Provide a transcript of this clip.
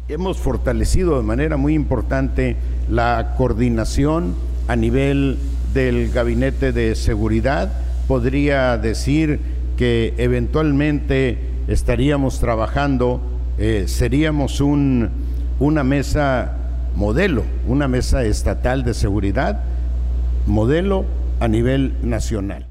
hemos fortalecido de manera muy importante la coordinación a nivel del Gabinete de Seguridad. Podría decir que eventualmente estaríamos trabajando, seríamos una mesa modelo, una mesa estatal de seguridad, modelo a nivel nacional.